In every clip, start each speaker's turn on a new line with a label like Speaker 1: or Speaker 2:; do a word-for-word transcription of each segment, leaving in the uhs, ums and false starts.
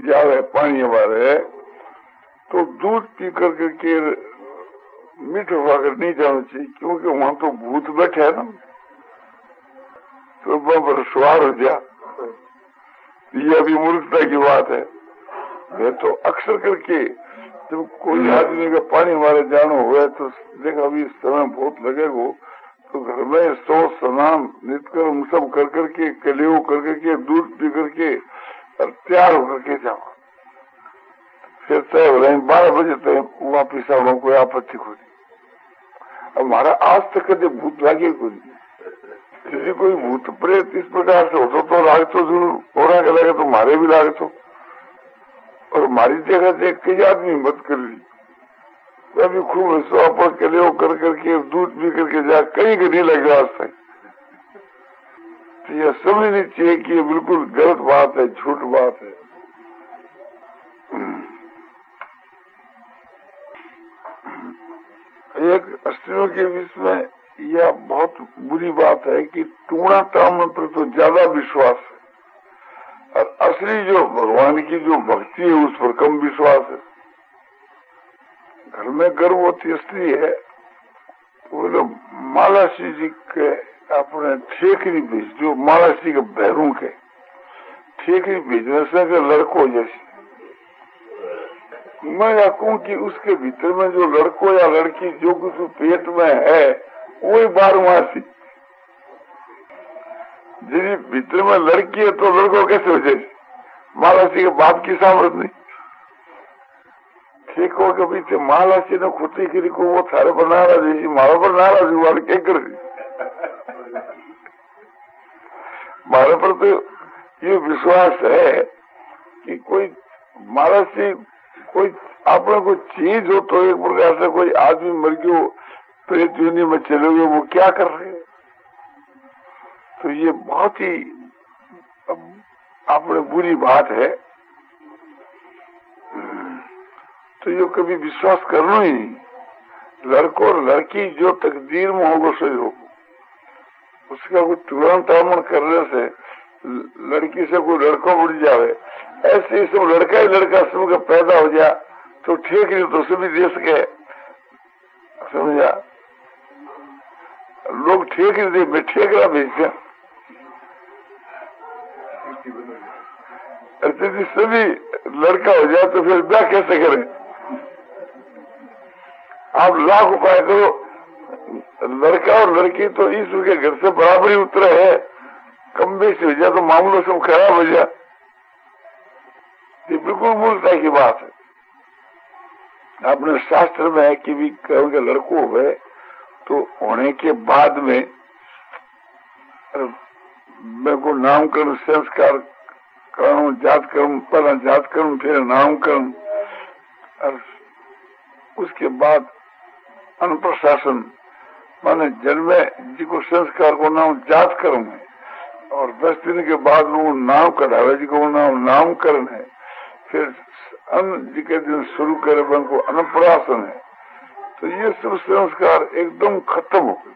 Speaker 1: जावे पानी हमारे तो दूध पी कर के मीठा होकर नहीं जाना चाहिए, क्योंकि वहां तो भूत बैठे है ना, तो वहां पर सवार हो गया। यह भी मूर्खता की बात है। मैं तो अक्सर करके जब कोई आदमी का पानी हमारे जाना हुआ तो देखा अभी समय बहुत लगेगा, तो घर में सौ स्नान नित्य सब कर करके कलियो कर करके दूध पी करके तैयार होकर के जाओ, फिर तय हो रहे बारह बजे तक वापिस आओ, कोई आपत्ति को नहीं। हमारा आज तक कभी भूत लागे को नहीं, किसी कोई भूत प्रेत इस प्रकार से होता तो लाग तो जरूर और आगे लगे तो मारे भी लागे तो, और हमारी जगह देख के आदमी मत कर ली, अभी खूब स्वापत के लिए कर करके दूध पी करके जा कहीं के नहीं लगे आज तक। तो यह समझनी चाहिए कि ये बिल्कुल गलत बात है, झूठ बात है। एक स्त्रियों के बीच में यह बहुत बुरी बात है कि टूणा तामन पर तो ज्यादा विश्वास है, और असली जो भगवान की जो भक्ति है उस पर कम विश्वास है। घर में गर्भवती स्त्री है तो लोग मालासी जी के अपने ठेकरी भेज, जो मालासी के भैरों के ठेकरी भेजने से लड़को जैसी, मैं कहूँ कि उसके भीतर में जो लड़को या लड़की जो कुछ पेट में है वही बारहमासी। जिस भीतर में लड़की है तो लड़को कैसे हो जाए? मालासी के बाप की सामर्थ नहीं। ठीक हो के पीछे मालासी ने खुटी करी को वो थारे पर नाराज है, मारो पर नाराज हुआ क्या कर मारे पर तो ये विश्वास है कि कोई मालासी कोई अपने को चीज हो तो एक प्रकार से कोई आदमी मर गयो प्रेत योनि में चले गए, वो क्या कर रहे हैं? तो ये बहुत ही अपने बुरी बात है। तो ये कभी विश्वास करना ही नहीं। लड़को और लड़की जो तकदीर में होगा सही हो, उसका कोई तुरंत आमन करने से लड़की से कोई लड़का उड़ जावे, ऐसे ही सब लड़का ही लड़का सब पैदा हो जाए तो ठीक नहीं, तो सभी देश के समझा लोग ठीक नहीं दे ठेकरा भेजते, यदि सभी लड़का हो जाए तो फिर ब्याह कैसे करें? आप लाख उपाय करो, लड़का और लड़की तो ईश्वर के घर से बराबरी उतरे है, कम बेसी हो जाए तो मामलों सब खराब हो जाए। ये बिल्कुल मूर्खता की बात है। अपने शास्त्र में है कि भी कहोगे लड़को हुए तो होने के बाद में मैं को नामकरण संस्कार करूं, जात करूं, पहला जात करूं फिर नामकरण, और उसके बाद अनुप्रशासन माने जन्मे जी को संस्कार को नाम जात कर्म है, और दस दिन के बाद वो नाम कढ़ावे जी को नाम नामकरण है, फिर अन्न जी के दिन शुरू करे बन को अनुप्राशन है। तो ये सब संस्कार एकदम खत्म हो गए।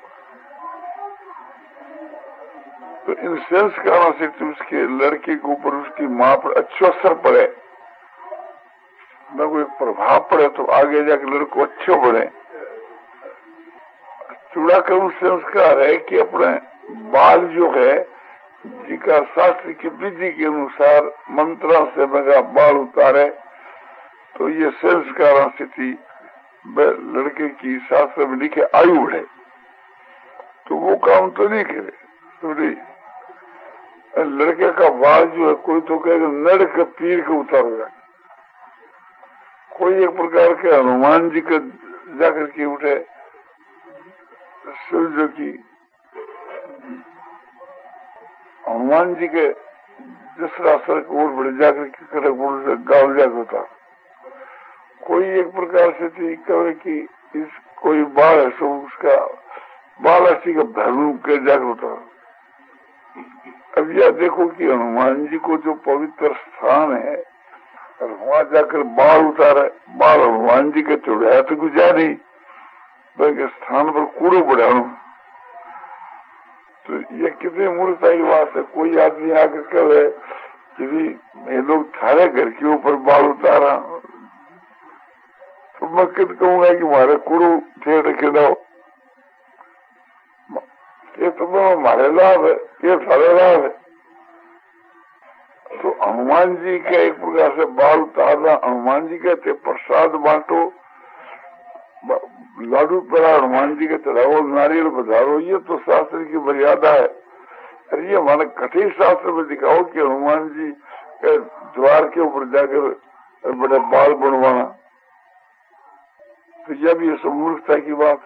Speaker 1: तो इन संस्कारों से तो उसके लड़के के ऊपर उसकी माँ पर अच्छा असर पड़े, न कोई प्रभाव पड़े तो आगे जाके लड़को अच्छे बढ़े। चूड़ाकर्म संस्कार है कि अपने बाल जो है जिका शास्त्र की विधि के अनुसार मंत्रा से मगा बाल उतारे, तो ये संस्कार स्थिति लड़के की शास्त्र में लिखे आयु बढ़े, तो वो काम तो नहीं करे। तो लड़के का बाल जो है कोई तो कहेगा नड़ के पीर के उतार जाए, कोई एक प्रकार के हनुमान जी का जाकर के उठे, सूर्य की हनुमान जी के दूसरा सर को और बढ़ जाकर के कड़क बोल से गाँव जाकर उतार, कोई एक प्रकार से कहे कि इस कोई बाल है सो उसका बाल ऐसी का धर्म के जाकर उतार। अब यह देखो कि हनुमान जी को जो पवित्र स्थान है और वहां जाकर बाल उतारे, बाल हनुमान जी के चढ़ाया तो गुजार नहीं, बल्कि स्थान पर कूड़ो बढ़ाओ। तो यह कितनी मूर्खता की बात है। कोई आदमी आकर कहे कि भी ये लोग थारे घर के ऊपर बाल उतारा, तो मैं कित कहूंगा कि हमारे कुड़ू ठेठ खिलाओ, ये तो हमारे लाभ है, ये सारे लाभ है। तो हनुमान जी के एक प्रकार से बाल उतारना, हनुमान जी कहते प्रसाद बांटो, लाडू पड़ा हनुमान जी के चढ़ाओ, नारियल बधारो, ये तो शास्त्र की मर्यादा है। अरे ये हमारे कठिन शास्त्र में दिखाओ कि हनुमान जी के द्वार के ऊपर जाकर बड़े बाल बनवाना, तो यह भी सब मूर्खता की बात।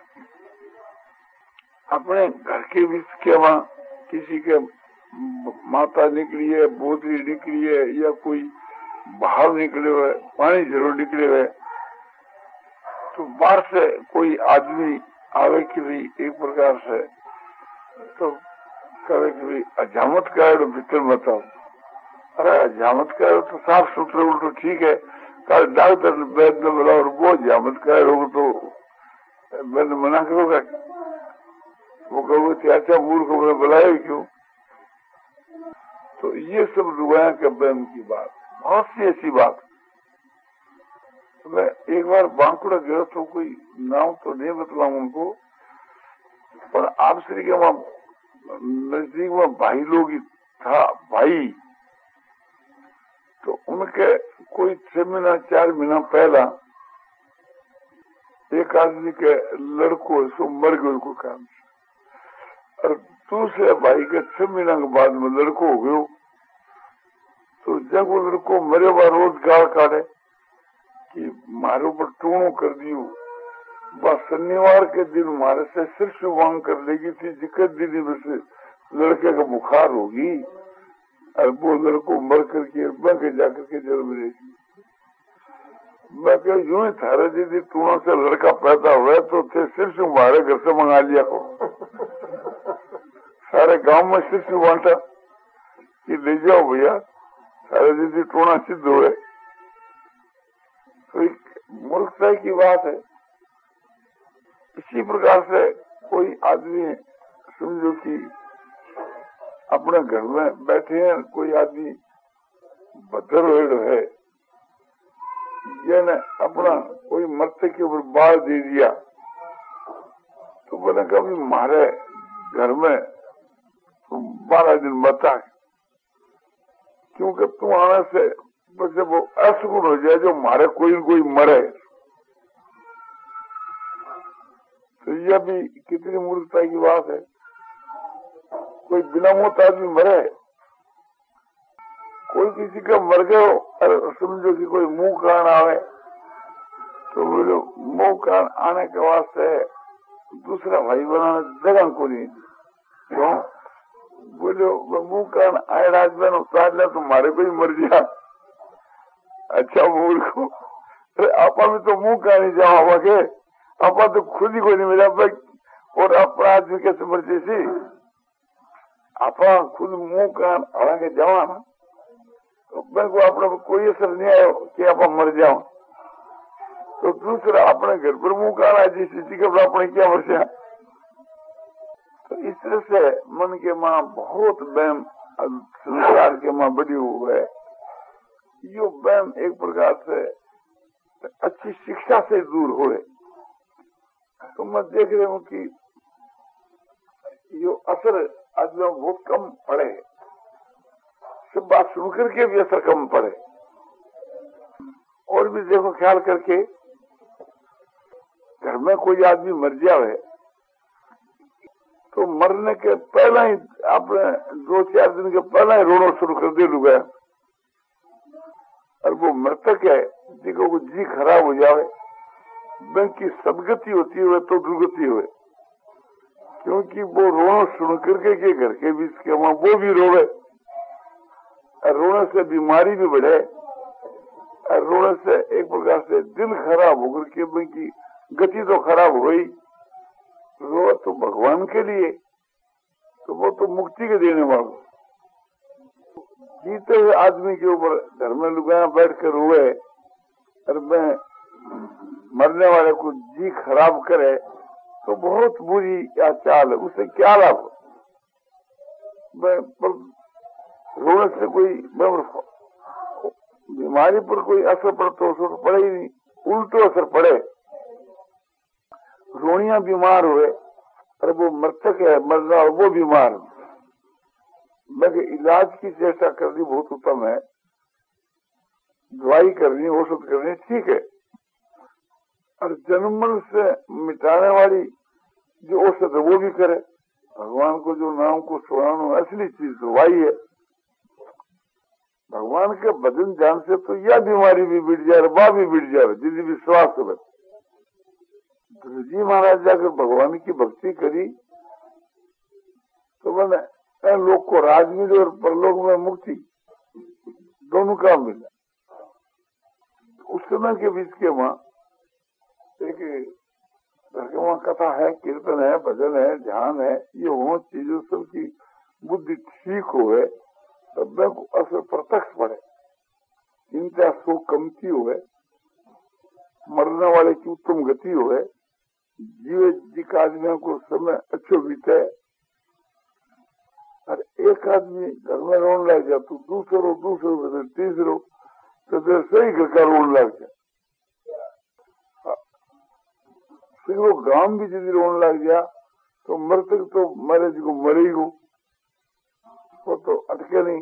Speaker 1: अपने घर के बीच के वहां किसी के माता निकली है, बोतली निकली है, या कोई बाहर निकले हुए, पानी जरूर निकले हुए, तो बाहर से कोई आदमी आवे कि भी एक प्रकार से तो कहे कि भी अजामत का भीतर बताओ। अरे अजामत का तो साफ सुथरे उल्टो ठीक है, कल डॉक्टर वैद्य ने बोला और वो अजामत का होगा तो मैंने मना करूंगा, वो कहोगे अच्छा मूर्ख को बुलाए क्यों। तो ये सब रुआया के बहन की बात, बहुत सी ऐसी बात। तो मैं एक बार बांकुड़ा गया तो कोई नाम तो नहीं बतलाऊं उनको, पर आप श्री के वहां नजदीक में भाई लोग था भाई, तो उनके कोई छह महीना चार महीना पहला एक आदमी के लड़को सो मर गए उनको काम से, और दूसरे भाई के छह महीना के बाद में लड़को हो गयो। तो जब वो लड़को मरे बार रोज गाल काटे कि मारे ऊपर टूणो कर दियो, बस शनिवार के दिन हमारे से सिर से मांग कर लेगी थी, दिक्कत दीदी में लड़के का बुखार होगी, और वो लड़को मर करके मैं जाकर के जन्म लेगी। मैं क्या यूं ही थारे दीदी टूणों से लड़का पैदा हुआ तो थे सिर से हमारे घर से मंगा लिया को सारे गांव में सिर से बांटा कि ले जाओ भैया सारे दीदी टूणा सिद्ध हुए। तो एक मूर्खता की बात है। इसी प्रकार से कोई आदमी समझो कि अपने घर में बैठे हैं, कोई आदमी भद्र है, यानी अपना कोई मरते के ऊपर बाल दे दिया, तो बोले कभी मारे घर में तुम बारह दिन बता, क्योंकि तुम आने से बस वो असुगुण हो जाए जो मारे कोई न कोई मरे। तो यह भी कितनी मूर्खता की बात है। कोई बिना मौत आदमी मरे, कोई किसी का मर गए हो और समझो कि कोई मुंह कान आवे, तो बोलो मुंह कान आने के वास्ते दूसरा भाई बनाने जगह को नहीं, क्यों बोलो मुंह कान आए राज बहन उतार ले तो मारे को ही मर गया। अच्छा मूर्ख को आपा में तो मुंह कान ही जाओ के आपा तो खुद ही को नहीं मिला भाई, और अपना आदमी कैसे मर्जी सी आपा खुद मुंह कान हवा के जावा ना, तो मेरे को अपने कोई असर नहीं आया कि आप मर जाओ। तो दूसरा अपने घर पर मुंह कान आए जिस चीज के अपने क्या मर। तो इस तरह से मन के माँ बहुत वहम संसार के माँ बड़ी हुआ है। यो वहम एक प्रकार से अच्छी शिक्षा से दूर हो। तो मैं देख रही हूँ कि यो असर आज बहुत कम पड़े, सब बात सुन करके भी असर कम पड़े। और भी देखो ख्याल करके, घर में कोई आदमी मर जाए तो मरने के पहला ही आपने दो चार दिन के पहला ही रोना शुरू कर दे लुगा, और वो मृतक है जिसको वो जी खराब हो जाए, बैंक की सदगति होती है तो दुर्गति हुए, क्योंकि वो रोना सुन करके के घर के बीच के वहां वो भी रोवे, और रोने से बीमारी भी बढ़े, और रोने से एक प्रकार से दिल खराब होकर के बैंक की गति तो खराब हो गई। रो तो भगवान के लिए, तो वो तो मुक्ति के देने वाला। जीते हुए आदमी के ऊपर घर में लुगाया बैठ कर रोए, और मैं मरने वाले को जी खराब करे तो बहुत बुरी या चाल है, उससे क्या लाभ। मैं रोने से कोई बीमारी पर कोई असर पड़ता हो तो पड़े ही नहीं, उल्टो असर पड़े। रोनिया बीमार हुए और वो मृतक है, मरना और वो बीमार, मैं इलाज की चेष्टा करनी बहुत उत्तम है, दवाई करनी, औषध करनी ठीक है, और जन्म से मिटाने वाली जो औषध है वो भी करे। भगवान को जो नाम को सुनाना असली चीज दवाई है। भगवान के भजन ध्यान से तो यह बीमारी भी बिट जाए, वह भी बिट जाए, जिस विश्वास हो। तो जी महाराज जाकर भगवान की भक्ति करी तो मैंने लोग को राज मिले और परलोक में मुक्ति, दोनों काम मिला। उस समय के बीच के वहां एक घर के वहां कथा है, कीर्तन है, भजन है, ध्यान है, ये वो चीजों सब की बुद्धि ठीक हुए तब को असर प्रत्यक्ष पड़े, चिंता शोक कमती हुए, मरने वाले की उत्तम गति हुए, जीवित आदमियों को समय अच्छो बीते। और एक आदमी घर में रोने लग जाए तो दूसरो दूसरो तीसरो तो सही घर का रोने लग जाए, फिर वो गांव भी यदि रोने लग गया तो मृतक तो मरे जी को मरेगो, वो तो अटके नहीं,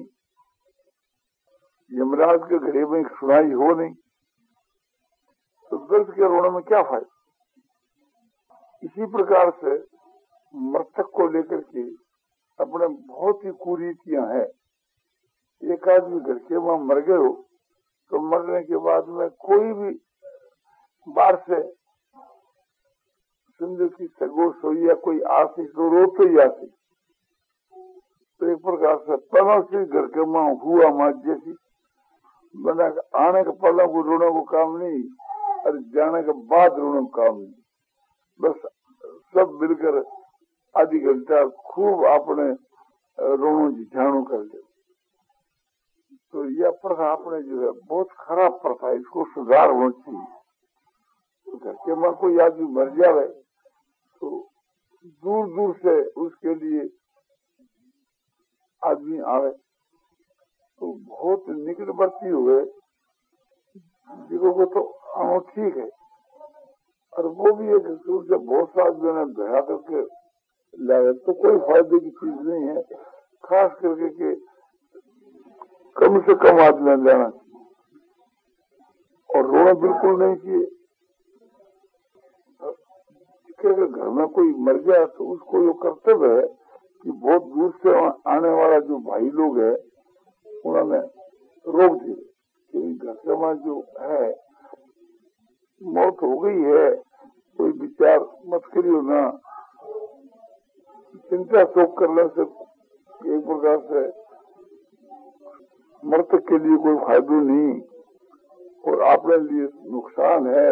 Speaker 1: यमराज के घड़े में सुनाई हो नहीं, तो दर्द के रोने में क्या फायदा। इसी प्रकार से मृतक को लेकर के अपने बहुत ही कुरीतियां हैं। एक आदमी घर के वहां मर गए हो तो मरने के बाद में कोई भी बाहर से समझो की सगोश हो या कोई आशी तो रो तो ही आशी, तो एक प्रकार से पलों से घर के माँ हुआ माँ जैसी बना आने के पलों को रोने को काम नहीं और जाने के बाद रोने को काम नहीं, बस सब मिलकर आधी घंटा खूब आपने रोनो झाणु कर दे। तो यह प्रथा आपने जो है बहुत खराब प्रथा है, इसको सुधार होना चाहिए। तो घर के माँ कोई आदमी मर जावे तो दूर दूर से उसके लिए आदमी आवे तो बहुत निकटवर्ती हुए जिसको को तो आना ठीक है, और वो भी एक दूर से बहुत सा आदमी ने भया करके लाए तो कोई फायदे की चीज नहीं है। खास करके के कम से कम आदमी लेना चाहिए और रोना बिल्कुल नहीं चाहिए। घर में कोई मर गया तो उसको ये कर्तव्य है कि बहुत दूर से आने वाला जो भाई लोग है उन्होंने रोक दिए कि घर के वहां जो है मौत हो गई है, कोई विचार मत करियो ना, चिंता शोक करने से एक प्रकार से मृतक के लिए कोई फायदा नहीं और आपके लिए नुकसान है।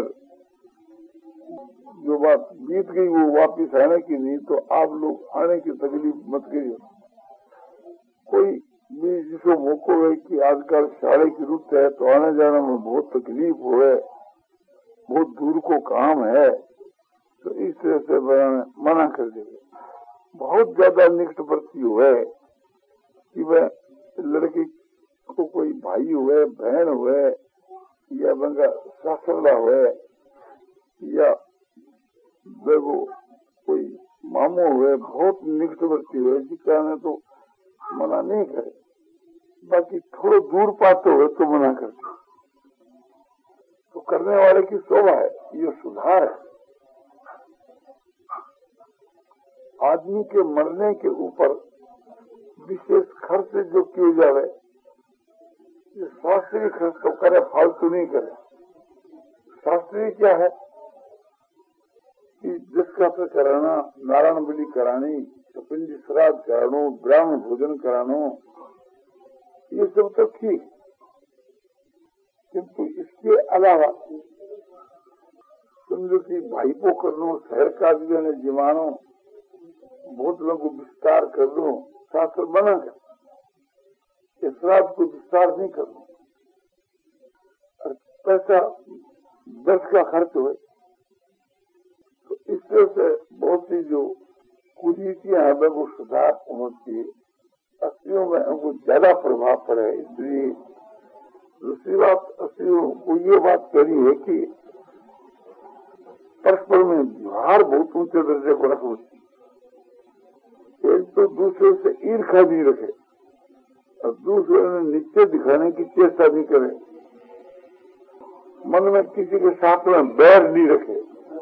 Speaker 1: जो बात बीत गई वो वापिस आने की नहीं, तो आप लोग आने की तकलीफ मत करिए। कोई भी जिसको मौको है कि आजकल साड़े की रुत है तो आने जाने में बहुत तकलीफ हो, बहुत दूर को काम है, तो इस तरह से मना कर देंगे। बहुत ज्यादा निकटवर्ती हुए कि वह लड़की को कोई भाई हुए, बहन हुए या बंगा सासरला हुए या देखो कोई मामू हुए, बहुत निकटवर्ती हुए जिसका ने तो मना नहीं करे, बाकी थोड़े दूर पाते हुए तो मना करते। तो करने वाले की शोभा है, ये सुधार है। आदमी के मरने के ऊपर विशेष खर्च जो किए जावे, ये शास्त्रीय खर्च तो करे, फालतू नहीं करे। शास्त्रीय क्या है कि जिसका तो कराना, नारायण बलि करानी, पिंड श्राद्ध करानो, ब्राह्मण भोजन करानो, ये सब तो ठीक, किंतु इसके अलावा समझो कि भाईपो करनो, शहर का ने जिमानो, बहुत लोगों को विस्तार कर दो, शास्त्र बना कर श्राद्ध को विस्तार नहीं करना, और पैसा दस का खर्च हुए, तो इस तरह से बहुत सी जो कुरीतियां है वो सुधार होना चाहिए। स्त्रियों में उनको ज्यादा प्रभाव पड़े। इसलिए दूसरी बात, स्त्रियों को ये बात कही है कि परस्पर में व्यवहार बहुत ऊंचे दर्जे को रखो। एक तो दूसरे से ईर्ष्या नहीं रखे और दूसरे ने नीचे दिखाने की चेष्टा नहीं करे, मन में किसी के साथ में बैर नहीं रखे,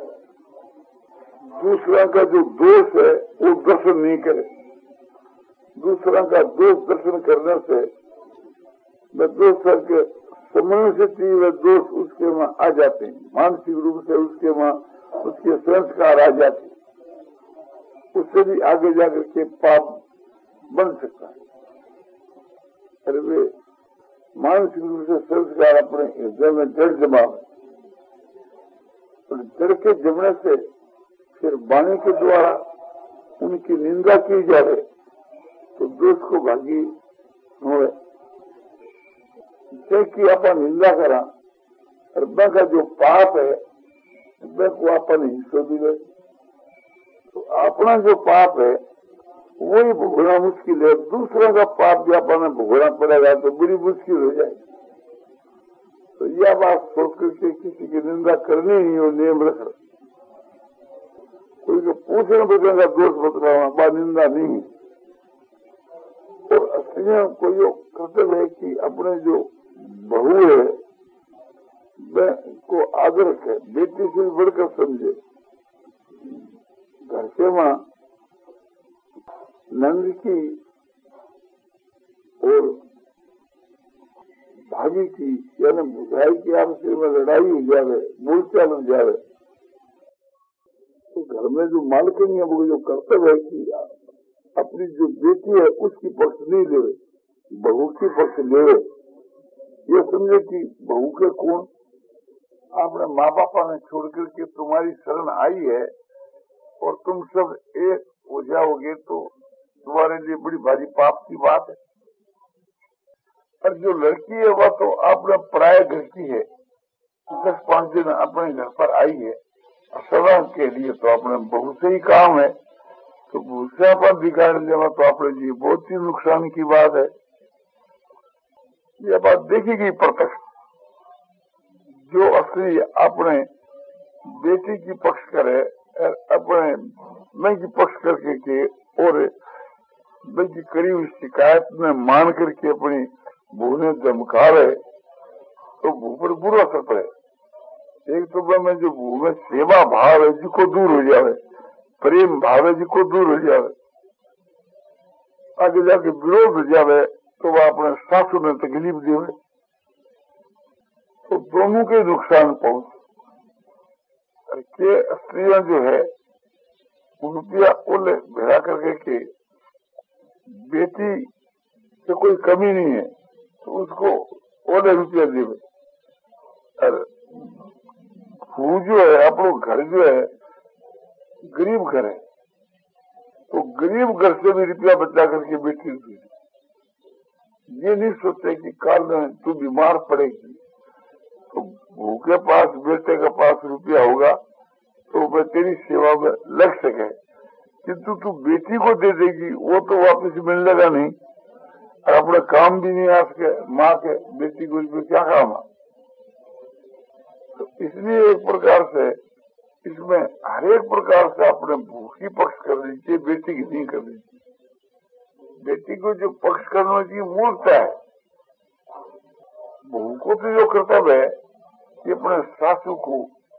Speaker 1: दूसरा का जो दोष है वो दर्शन नहीं करे। दूसरा का दोष दर्शन करने से वे दूसरे के समझ से वे दोष उसके वहां आ जाते हैं, मानसिक रूप से उसके वहां उसके संस्कार आ जाते, उससे भी आगे जाकर के पाप बन सकता है। अरे वे मानसिक रूप से संस्कार अपने हृदय में जड़ जमावे, तो जड़ के जमने से फिर वाणी के द्वारा उनकी निंदा की जाए तो दोष को भागी हो कि अपन निंदा करा और वे का जो पाप है वे को अपन हिस्सों दिले, तो अपना जो पाप है वही भोगना मुश्किल है। दूसरों का पाप भी अपन भोगना पड़ेगा तो बड़ी मुश्किल हो जाएगी। तो यह बात सोच करके किसी की निंदा करनी ही हो, नियम रख कोई को पूछने बदलेगा दोष बतलाना बात निंदा नहीं। और स्त्रियों को यो कर्तव्य है कि अपने जो बहू है वह को आदर रखे, बेटी से बढ़कर समझे। घर से माँ नंद की और भाभी की यानी बुझाई की आपस में लड़ाई हो जावे, बोलचाल हो जावे, तो घर में जो मालकिन है वो जो कर्तव्य है कि अपनी जो बेटी है उसकी पक्ष नहीं लेवे, बहू की पक्ष लेवे। ये समझे कि बहू के कौन आपने माँ बापा ने छोड़ करके तुम्हारी शरण आई है और तुम सब एक हो जाओगे तो तुम्हारे लिए बड़ी भारी पाप की बात है। और जो लड़की है वह तो आपने पराये घर की है, दस पांच दिन अपने घर पर आई है, सदा के लिए तो अपने बहू से ही काम है, तो बहू से अपन बिगाड़ लेवा तो अपने लिए बहुत ही नुकसान की बात है। यह बात देखी गई प्रत्यक्ष। जो स्त्री अपने बेटी की पक्ष करे और अपने मैं की पक्ष करके के और मैं की करी हुई शिकायत में मान करके अपनी बहू ने धमका रहे तो बहू पर बुरा असर पड़े। एक तो मैं जो बहू में सेवा भाव है जिसको दूर हो जावे, प्रेम भाव है जिसको दूर हो जावे, आगे जाके विरोध हो जावे तो वह अपने सासू में तकलीफ देवे, तो दोनों के नुकसान पहुंचे। के स्त्रियां जो है रुपया ओले भेड़ा करके के बेटी से कोई कमी नहीं है तो उसको ओले रुपया देवे। और वो जो है अपना घर जो है गरीब घर है तो गरीब घर से भी रुपया बचा करके बेटी रुपये, ये नहीं सोचते कि काल में तू बीमार पड़ेगी तो बहू के पास बेटे के पास रुपया होगा तो वह तेरी सेवा में लग सके, किंतु तू बेटी को दे देगी वो तो वापस मिलने नहीं और अपने काम भी नहीं आ सके। माँ के बेटी को इसमें क्या काम है? तो इसलिए एक प्रकार से इसमें हर एक प्रकार से अपने बहू की पक्ष कर लीजिए, बेटी की नहीं कर लीजिए। बेटी को जो पक्ष करने की मूर्खता है, बहू को तो जो कर्तव्य है कि अपने सासू को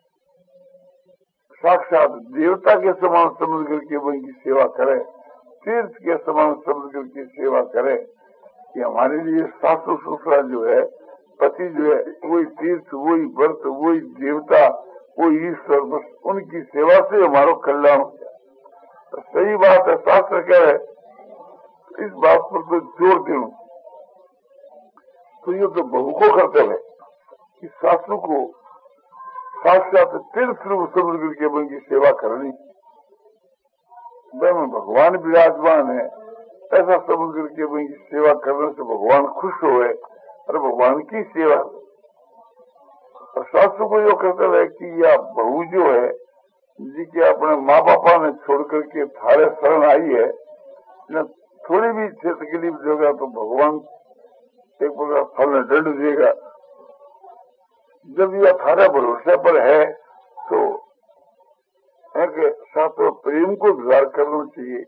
Speaker 1: साक्षात देवता के समान समझ करके उनकी सेवा करे, तीर्थ के समान समझ करके सेवा करे कि हमारे लिए सासू ससुरा जो है, पति जो है वही तीर्थ, वही व्रत, वही देवता, वही ईश्वर, बस उनकी सेवा से हमारा कल्याण हो जाए। तो सही बात है, शास्त्र कह है, इस बात पर तो जोर दें। तो ये तो बहू को कर्तव्य है कि सासू को साक्षात तीर्थ रूप समझ करके उनकी सेवा करनी। में भगवान विराजमान है ऐसा समझ करके उनकी सेवा करने से भगवान खुश हुए और भगवान की सेवा। और सासू को जो कर्तव्य है कि यह बहू जो है जी के अपने माँ बापा ने छोड़ करके थारे शरण आई है न, थोड़ी भी तकलीफ देगा तो भगवान एक प्रकार फल में दंड देगा। जब यह अठारह भरोसे पर है तो एक साथ प्रेम को विचार करना चाहिए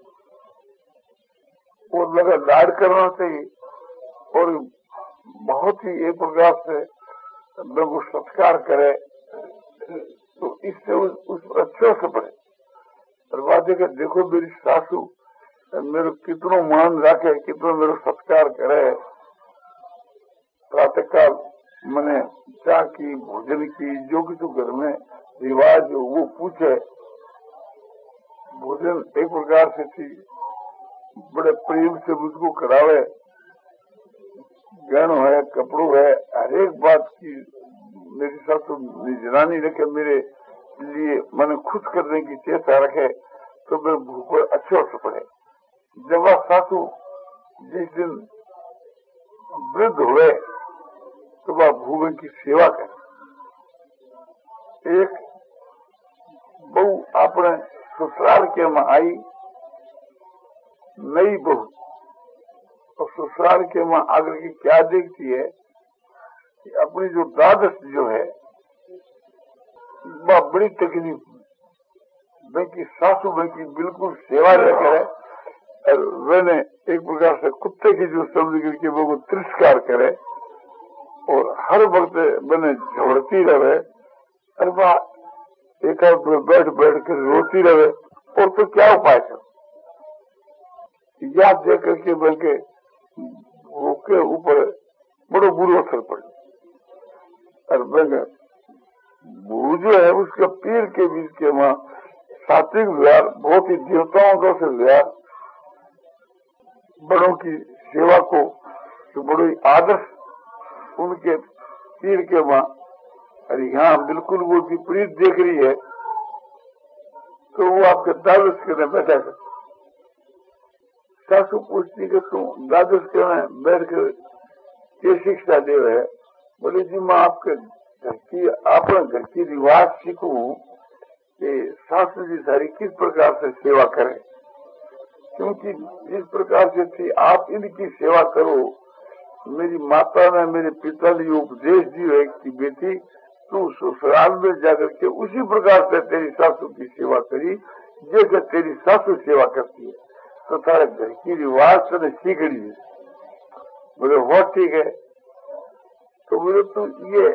Speaker 1: और लगा लाड करना चाहिए और बहुत ही एक प्रकार से लोग सत्कार करे तो इससे उस, उस पर अच्छे से पड़े। और बात है देखो मेरी सासू मेरे कितनो मान रखे, कितनो मेरे सत्कार करे, प्रातःकाल मैंने चाय की, भोजन की, जो कि तो घर में रिवाज हो वो पूछे। भोजन एक प्रकार से थी बड़े प्रेम से मुझको करावे, गहनो है, कपड़ों है, हर एक बात की मेरी सासू निगरानी रखे, मेरे लिए मैंने खुश करने की चेष्टा रखे तो मेरे भूख पर अच्छे से पड़े। जब वह सासू जिस दिन वृद्ध हुए तो वह भूमि की सेवा करे। एक बहू अपने ससुराल के में आई, नई बहू, और ससुराल के में आकर के क्या देखती है कि अपनी जो दादस जो है वह बड़ी तकलीफ में की सासू में की बिल्कुल सेवा न करे और मैंने एक प्रकार से कुत्ते की जो समझ करके वो तिरस्कार करे और हर वक्त मैंने झोड़ती रहे और वह एक बैठ बैठ कर रोती रहे। और तो क्या उपाय था, याद दे करके बल्कि वो के ऊपर बड़ो बुरो असर पड़े। और बल्कि वो जो है उसके पीर के बीच के वहां सात्विक व्यवहार, बहुत ही देवताओं का से व्यवहार, बड़ों की सेवा को तो बड़ो ही आदर्श उनके पीर के वहां। अरे यहाँ बिल्कुल वो विपरीत देख रही है तो वो आपके दादस के बैठा है। सासू पूछती कि तुम दादस के में बैठ कर ये शिक्षा दे रहे? बोले जी मैं आपके घर की अपने घर की रिवाज सीखूं कि सासू जी सारी किस प्रकार से सेवा करें, क्योंकि जिस प्रकार से थी आप इनकी सेवा करो। मेरी माता ने मेरे पिता ने उपदेश दी है कि बेटी तू ससुराल में जाकर के उसी प्रकार से तेरी सासू की सेवा करी जैसे तेरी सासू सेवा करती है, तो तारे घर की रिवाज से सीख ली। बोले वो ठीक है। तो बोले तो ये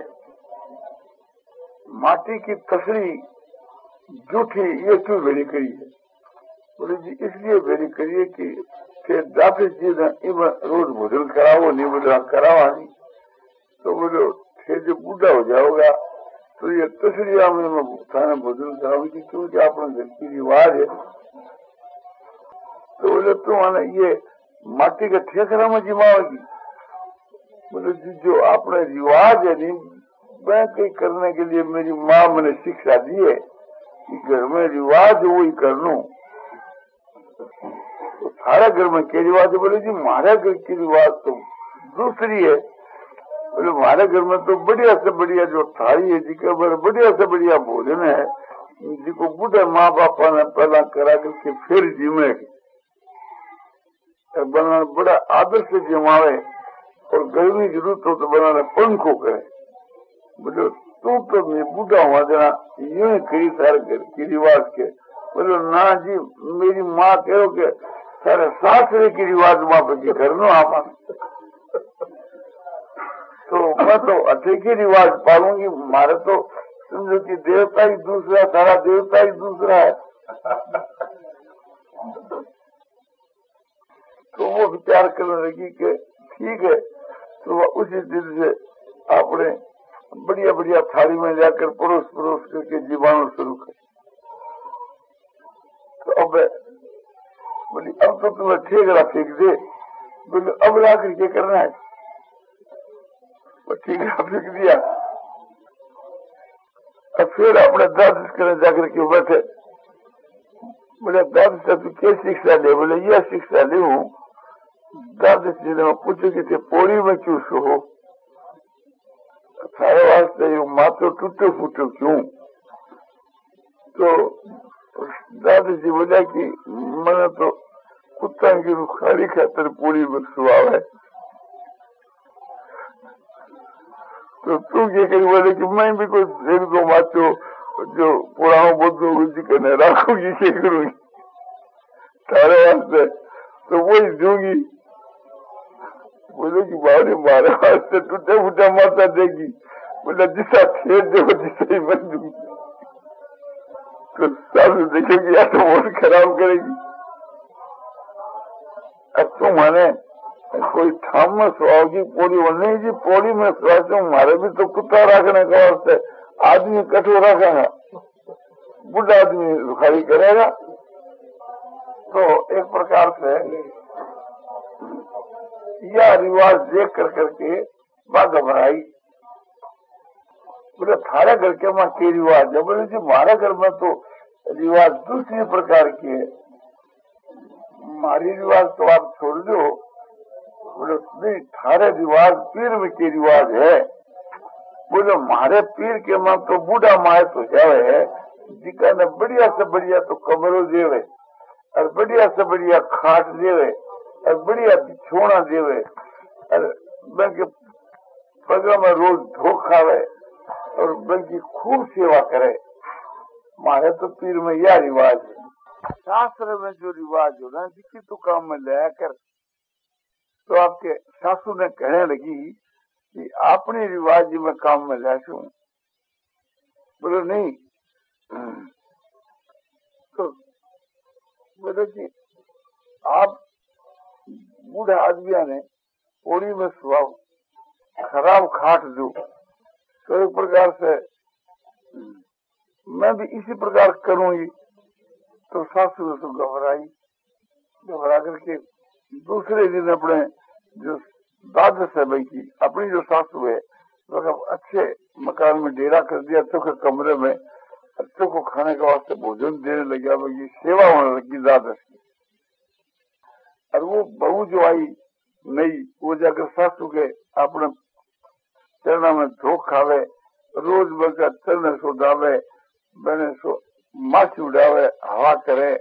Speaker 1: माटी की तसली जूठी ये क्यों भेड़ी करी है? बोले जी इसलिए भेड़ी करिए कि फिर दादी जी ने रोज भोजन कराओ, नहीं बोले करावा नहीं। तो बोले फिर जो बूढ़ा हो जाओगा तो ये तसलिया में थाने भोजन कराओगी क्योंकि अपने घर की रिवाज है। तो बोले तुम्हारे ये माटी का ठेकरा में जिमाओगी? बोले जी जो अपने रिवाज है नहीं मैं कहीं करने के लिए मेरी माँ मैंने शिक्षा दी है कि घर में रिवाज वही कर लू। तो सारा घर में क्या रिवाज है? बोले जी हमारे घर की रिवाज तो दूसरी है। बोले हमारे घर में तो बढ़िया से बढ़िया जो थाली है जी के बढ़िया से बढ़िया भोजन है जिसको बूढ़े माँ बापा ने पहला करा करके फिर जिमे बनाना बड़ा आदर से जिमावे और गर्मी की जरूरत हो तो बनाना पंखों करे। बोले तू तो मैं बूढ़ा हुआ देना यूं ही करी सारे घर की रिवाज के। बोले ना जी मेरी माँ कहो के सारे सासरे की रिवाज माँ पे करनो आप तो मैं तो अच्छे की रिवाज पालूंगी। हमारे तो समझो कि देवता ही दूसरा, सारा देवता ही दूसरा है। तो वो विचार करने लगी कि ठीक है। तो वह उसी दिन से आपने बढ़िया बढ़िया थाली में जाकर परोस परोस करके जीवाणु शुरू कर। तो अब बोली अब तो तुम्हें ठेकरा फेंक दे। बोले अब ला करके करना है? ठेकरा फेंक दिया। अब फिर अपने दाद करने जाकर के बैठे। बोले दाद से तू क्या शिक्षा ले? बोले यह शिक्षा ले हूँ दाद जी ने पूछे कि थे पौड़ी में क्यों सो? सारे वास्ते माथो टूटे फूटे क्यों? तो दादा जी बोला कि मैंने तो कुत्ता की खाली खातर पूरी में सुहावे तो तू ये कही बोले कि मैं भी कोई एक दो माचो जो पुराणों बुद्धों जी कहने राखूंगी क्या करूंगी तारे वास्ते तो वही दूंगी। बोले कि बाबा मारे वास्ते टूटे फूटा माता देगी। बोला जिसा खेत देखो जिसा ही बन दूंगी। तो सासू देखेगी या तो बहुत खराब करेगी। अब तो माने कोई ठाम में सुहाओगी पौड़ी नहीं जी पौड़ी में सुहा मारे भी तो कुत्ता रखने का वास्ते आदमी कठोर रखेगा बुढ़ा आदमी रुखारी करेगा। तो एक प्रकार से यह रिवाज देख कर करके माँ घबराई। बोले थारे घर के माँ के रिवाज है। बोले जी हमारे घर में तो रिवाज दूसरी प्रकार की है। हमारी रिवाज तो आप छोड़ दो। बोले नहीं थारे रिवाज पीर में के रिवाज है। बोले हमारे पीर के माँ तो बूढ़ा माए तो जावे जिका ने बढ़िया से बढ़िया तो कमरो देवे और बढ़िया से बढ़िया खाट देवे और बढ़िया बिछोना देवे और बल्कि पगला में रोज धो खावे और बल्कि खूब सेवा करे। हमारे तो पीर में यह रिवाज है। शास्त्र में जो रिवाज हो ना जिसकी तो काम में ले कर तो आपके सासू ने कहने लगी कि अपनी रिवाज में काम में लाशू। बोले नहीं तो बोले कि आप बूढ़े आदमिया ने पौड़ी में सुहाओ खराब खाट दो तो एक प्रकार से मैं भी इसी प्रकार करूंगी। तो सासू तो घबराई। घबरा करके दूसरे दिन अपने जो द्वादश है भाई की अपनी जो सासू है तो अच्छे मकान में डेरा कर दिया। तो के कमरे में अच्छों को खाने के वास्ते भोजन देने लगा। भाई सेवा होने लगी द्वादश की। और वो बहू जो आई नहीं वो जाकर सासू के अपने चरणा में धो खावे रोज बल्कि चरण सो डावे मैंने सो माछी उड़ावे हवा करे।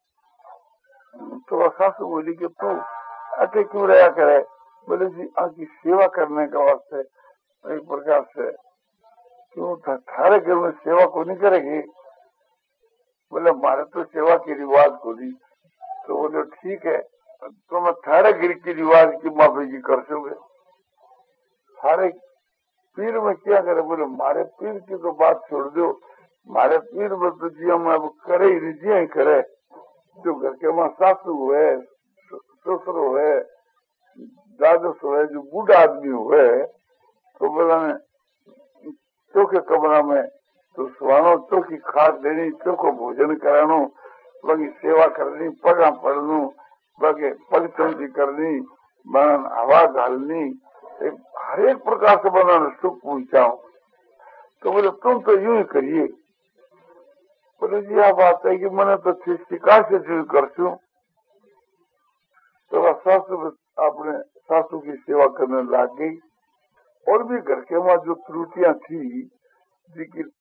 Speaker 1: तो वह सासू बोली कि तू अटे क्यों रहा करे। बोले जी आपकी सेवा करने का वास्ते एक प्रकार से क्यों थारे घर में सेवा को नहीं करेगी। बोले हमारे तो सेवा की रिवाज को दी। तो बोले ठीक है तो मैं थारे घर की रिवाज की माफी की कर सकूंगे। थारे पीर में क्या करे। बोले हमारे पीर की तो बात छोड़ दो। हमारे पीर में तो जिया में अब करे ही जिया ही करे। जो घर के वहां सासू हुए ससुर हुए दादस हुए जो बूढ़ा आदमी हुए तो बोला ने चौके कमरा में तो सुहानो चौकी खाद देनी चौको भोजन करानो बाकी सेवा करनी पगा पड़नू बाकी पग चमची करनी बनान हवा घालनी हर एक प्रकार से बनाना सुख पहुंचाओ। तो बोले तुम तो यूं ही करिए। बोले जी यह बात है कि मैंने तो शिकार से शुरू करती। तो सासू अपने सासू की सेवा करने लग गई। और भी घर के वहां जो त्रुटियां थी जिनकी